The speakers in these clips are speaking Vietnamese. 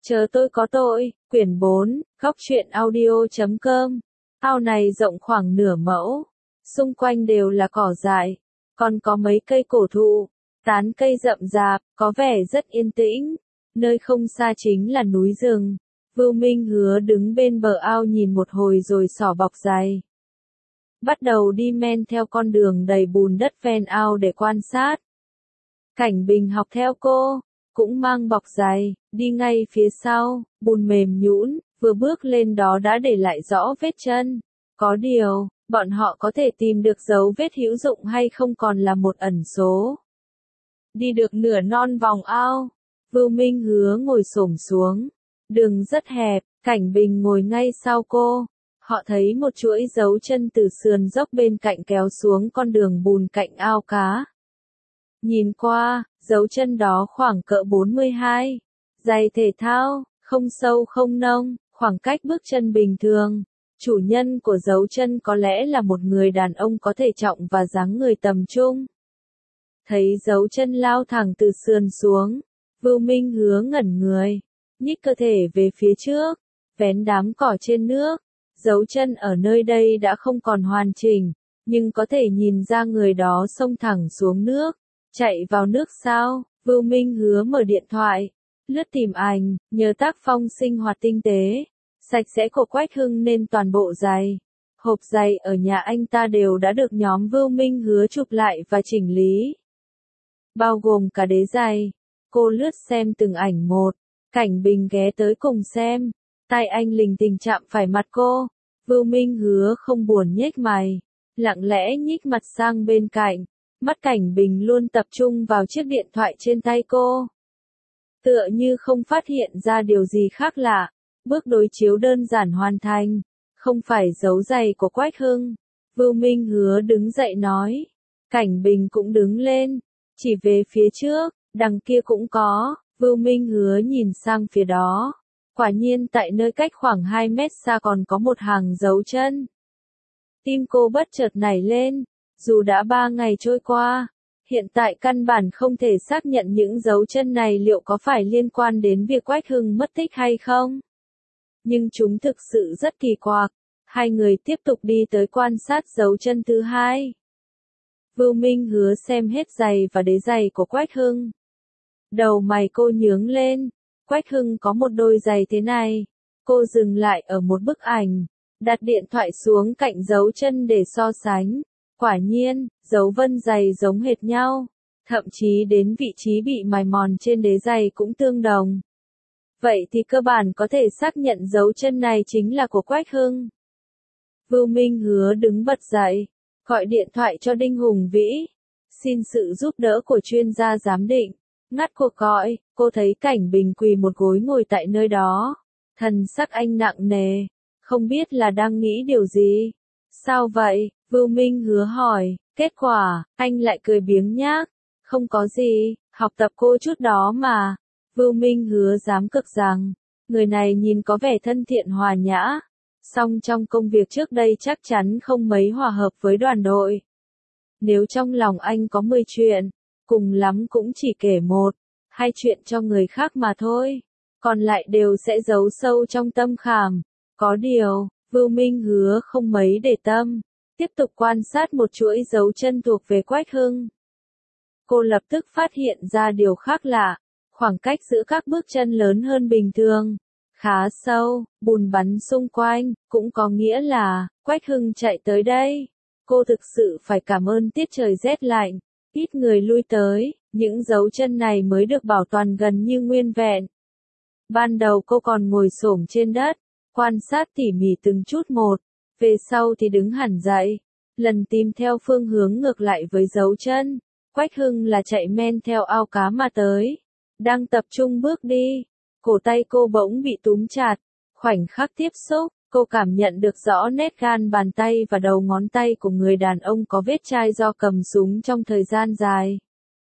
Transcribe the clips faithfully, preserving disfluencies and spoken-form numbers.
Chờ tôi có tội, quyển bốn, góc truyện audio chấm com. Ao này rộng khoảng nửa mẫu, xung quanh đều là cỏ dại, còn có mấy cây cổ thụ, tán cây rậm rạp, có vẻ rất yên tĩnh. Nơi không xa chính là núi rừng. Vưu Minh Hứa đứng bên bờ ao nhìn một hồi rồi xỏ bọc giày. Bắt đầu đi men theo con đường đầy bùn đất ven ao để quan sát. Cảnh Bình học theo cô, cũng mang bọc giày, đi ngay phía sau, bùn mềm nhũn, vừa bước lên đó đã để lại rõ vết chân. Có điều, bọn họ có thể tìm được dấu vết hữu dụng hay không còn là một ẩn số. Đi được nửa non vòng ao, Vưu Minh Hứa ngồi xổm xuống. Đường rất hẹp, Cảnh Bình ngồi ngay sau cô. Họ thấy một chuỗi dấu chân từ sườn dốc bên cạnh kéo xuống con đường bùn cạnh ao cá. Nhìn qua, dấu chân đó khoảng cỡ bốn mươi hai. Giày thể thao, không sâu không nông, khoảng cách bước chân bình thường. Chủ nhân của dấu chân có lẽ là một người đàn ông có thể trọng và dáng người tầm trung. Thấy dấu chân lao thẳng từ sườn xuống, Vưu Minh Hứa ngẩn người, nhích cơ thể về phía trước, vén đám cỏ trên nước. Dấu chân ở nơi đây đã không còn hoàn chỉnh, nhưng có thể nhìn ra người đó xông thẳng xuống nước, chạy vào nước sao. Vưu Minh Hứa mở điện thoại, lướt tìm ảnh, nhớ tác phong sinh hoạt tinh tế, sạch sẽ của Quách Hưng nên toàn bộ giày, hộp giày ở nhà anh ta đều đã được nhóm Vưu Minh Hứa chụp lại và chỉnh lý. Bao gồm cả đế giày. Cô lướt xem từng ảnh một, Cảnh Bình ghé tới cùng xem, tay anh lình tình chạm phải mặt cô. Vưu Minh Hứa không buồn nhếch mày, lặng lẽ nhích mặt sang bên cạnh, mắt Cảnh Bình luôn tập trung vào chiếc điện thoại trên tay cô. Tựa như không phát hiện ra điều gì khác lạ, bước đối chiếu đơn giản hoàn thành, không phải dấu giày của Quách Hưng. Vưu Minh Hứa đứng dậy nói, Cảnh Bình cũng đứng lên, chỉ về phía trước, đằng kia cũng có. Vưu Minh Hứa nhìn sang phía đó. Quả nhiên tại nơi cách khoảng hai mét xa còn có một hàng dấu chân. Tim cô bất chợt nảy lên, dù đã ba ngày trôi qua, hiện tại căn bản không thể xác nhận những dấu chân này liệu có phải liên quan đến việc Quách Hưng mất tích hay không. Nhưng chúng thực sự rất kỳ quặc. Hai người tiếp tục đi tới quan sát dấu chân thứ hai. Vưu Minh Hứa xem hết giày và đế giày của Quách Hưng. Đầu mày cô nhướng lên. Quách Hưng có một đôi giày thế này. Cô dừng lại ở một bức ảnh, đặt điện thoại xuống cạnh dấu chân để so sánh. Quả nhiên, dấu vân giày giống hệt nhau, thậm chí đến vị trí bị mài mòn trên đế giày cũng tương đồng. Vậy thì cơ bản có thể xác nhận dấu chân này chính là của Quách Hưng. Vưu Minh Hứa đứng bật dậy, gọi điện thoại cho Đinh Hùng Vĩ, xin sự giúp đỡ của chuyên gia giám định. Ngắt cuộc gọi, cô thấy Cảnh Bình quỳ một gối ngồi tại nơi đó. Thần sắc anh nặng nề, không biết là đang nghĩ điều gì. Sao vậy? Vưu Minh Hứa hỏi. Kết quả, anh lại cười biếng nhác. Không có gì, học tập cô chút đó mà. Vưu Minh Hứa dám cực rằng, người này nhìn có vẻ thân thiện hòa nhã, song trong công việc trước đây chắc chắn không mấy hòa hợp với đoàn đội. Nếu trong lòng anh có mười chuyện, cùng lắm cũng chỉ kể một, hai chuyện cho người khác mà thôi, còn lại đều sẽ giấu sâu trong tâm khảm. Có điều, Vưu Minh Hứa không mấy để tâm, tiếp tục quan sát một chuỗi dấu chân thuộc về Quách Hưng. Cô lập tức phát hiện ra điều khác lạ, khoảng cách giữa các bước chân lớn hơn bình thường, khá sâu, bùn bắn xung quanh, cũng có nghĩa là, Quách Hưng chạy tới đây. Cô thực sự phải cảm ơn tiết trời rét lạnh, ít người lui tới, những dấu chân này mới được bảo toàn gần như nguyên vẹn. Ban đầu cô còn ngồi xổm trên đất, quan sát tỉ mỉ từng chút một, về sau thì đứng hẳn dậy, lần tìm theo phương hướng ngược lại với dấu chân. Quách Hưng là chạy men theo ao cá mà tới, đang tập trung bước đi, cổ tay cô bỗng bị túm chặt, khoảnh khắc tiếp xúc, cô cảm nhận được rõ nét gan bàn tay và đầu ngón tay của người đàn ông có vết chai do cầm súng trong thời gian dài.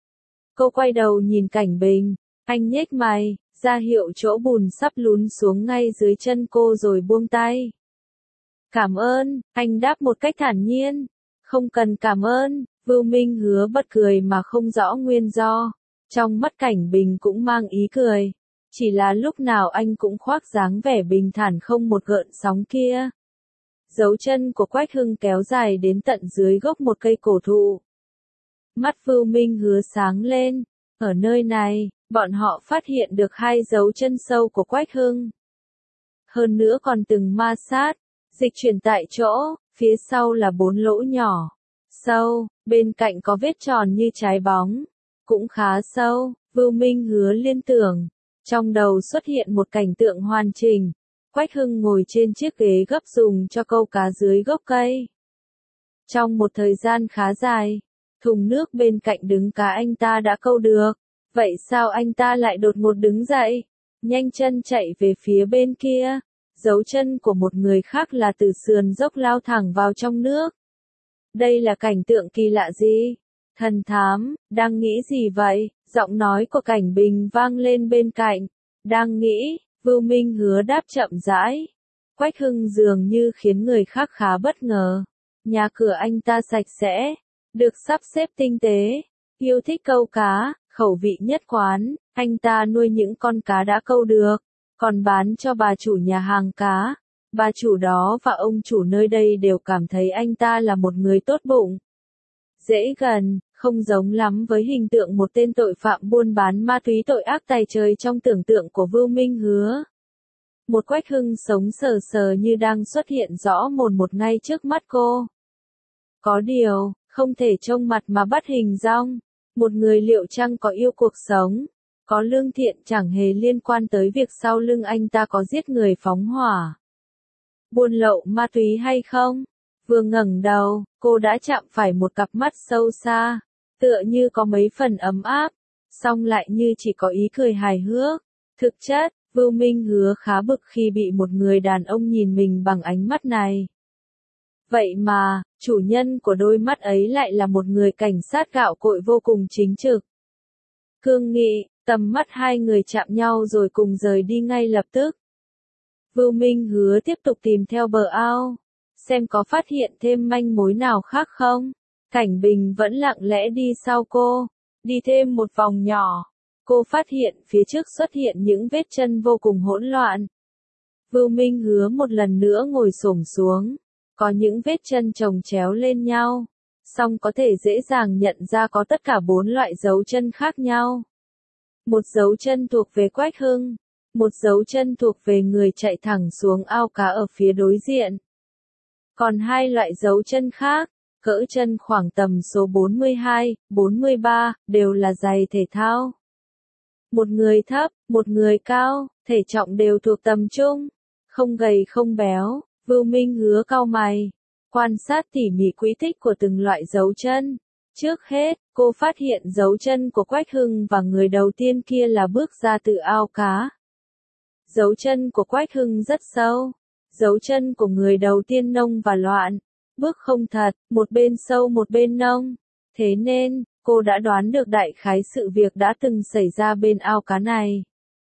Cô quay đầu nhìn Cảnh Bình, anh nhếch mày, ra hiệu chỗ bùn sắp lún xuống ngay dưới chân cô rồi buông tay. Cảm ơn, anh đáp một cách thản nhiên. Không cần cảm ơn. Vưu Minh Hứa bật cười mà không rõ nguyên do. Trong mắt Cảnh Bình cũng mang ý cười. chỉ là lúc nào anh cũng khoác dáng vẻ bình thản không một gợn sóng kia. Dấu chân của Quách Hưng kéo dài đến tận dưới gốc một cây cổ thụ. Mắt Vưu Minh Hứa sáng lên, ở nơi này, bọn họ phát hiện được hai dấu chân sâu của Quách Hưng. Hơn nữa còn từng ma sát, dịch chuyển tại chỗ, phía sau là bốn lỗ nhỏ, sâu, bên cạnh có vết tròn như trái bóng, cũng khá sâu. Vưu Minh Hứa liên tưởng, trong đầu xuất hiện một cảnh tượng hoàn chỉnh. Quách Hưng ngồi trên chiếc ghế gấp dùng cho câu cá dưới gốc cây. Trong một thời gian khá dài, thùng nước bên cạnh đứng cá anh ta đã câu được. Vậy sao anh ta lại đột ngột đứng dậy, nhanh chân chạy về phía bên kia? Dấu chân của một người khác là từ sườn dốc lao thẳng vào trong nước. Đây là cảnh tượng kỳ lạ gì? Thần thám, đang nghĩ gì vậy? Giọng nói của Cảnh Bình vang lên bên cạnh. Đang nghĩ, Vưu Minh Hứa đáp chậm rãi. Quách Hưng dường như khiến người khác khá bất ngờ. Nhà cửa anh ta sạch sẽ, được sắp xếp tinh tế, yêu thích câu cá, khẩu vị nhất quán, anh ta nuôi những con cá đã câu được, còn bán cho bà chủ nhà hàng cá. Bà chủ đó và ông chủ nơi đây đều cảm thấy anh ta là một người tốt bụng, dễ gần, không giống lắm với hình tượng một tên tội phạm buôn bán ma túy tội ác tày trời trong tưởng tượng của Vưu Minh Hứa. Một Quách Hưng sống sờ sờ như đang xuất hiện rõ mồn một ngay trước mắt cô. Có điều, không thể trông mặt mà bắt hình dong. Một người liệu chăng có yêu cuộc sống, có lương thiện chẳng hề liên quan tới việc sau lưng anh ta có giết người phóng hỏa, buôn lậu ma túy hay không? Vừa ngẩng đầu, cô đã chạm phải một cặp mắt sâu xa, tựa như có mấy phần ấm áp, song lại như chỉ có ý cười hài hước. Thực chất, Vưu Minh Hứa khá bực khi bị một người đàn ông nhìn mình bằng ánh mắt này. Vậy mà, chủ nhân của đôi mắt ấy lại là một người cảnh sát gạo cội vô cùng chính trực, cương nghị. Tầm mắt hai người chạm nhau rồi cùng rời đi ngay lập tức. Vưu Minh Hứa tiếp tục tìm theo bờ ao, xem có phát hiện thêm manh mối nào khác không. Cảnh Bình vẫn lặng lẽ đi sau cô, đi thêm một vòng nhỏ. Cô phát hiện phía trước xuất hiện những vết chân vô cùng hỗn loạn. Vưu Minh Hứa một lần nữa ngồi xổm xuống, có những vết chân chồng chéo lên nhau, song có thể dễ dàng nhận ra có tất cả bốn loại dấu chân khác nhau. Một dấu chân thuộc về Quách Hưng, một dấu chân thuộc về người chạy thẳng xuống ao cá ở phía đối diện. Còn hai loại dấu chân khác, cỡ chân khoảng tầm số bốn mươi hai, bốn mươi ba, đều là giày thể thao. Một người thấp, một người cao, thể trọng đều thuộc tầm trung, không gầy không béo. Vưu Minh Hứa cau mày, quan sát tỉ mỉ quỹ tích của từng loại dấu chân. Trước hết, cô phát hiện dấu chân của Quách Hưng và người đầu tiên kia là bước ra từ ao cá. Dấu chân của Quách Hưng rất sâu, dấu chân của người đầu tiên nông và loạn, bước không thật, một bên sâu một bên nông. Thế nên, cô đã đoán được đại khái sự việc đã từng xảy ra bên ao cá này.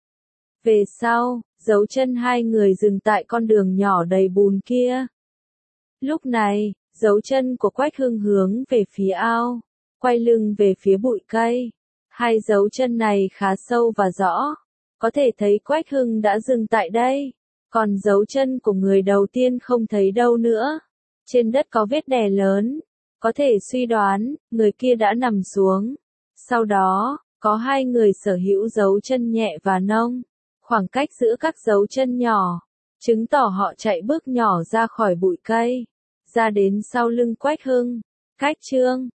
Về sau, dấu chân hai người dừng tại con đường nhỏ đầy bùn kia. Lúc này, dấu chân của Quách Hưng hướng về phía ao, quay lưng về phía bụi cây. Hai dấu chân này khá sâu và rõ, có thể thấy Quách Hưng đã dừng tại đây, còn dấu chân của người đầu tiên không thấy đâu nữa. Trên đất có vết đè lớn, có thể suy đoán, người kia đã nằm xuống. Sau đó, có hai người sở hữu dấu chân nhẹ và nông, khoảng cách giữa các dấu chân nhỏ, chứng tỏ họ chạy bước nhỏ ra khỏi bụi cây, ra đến sau lưng Quách Hưng. Cách chương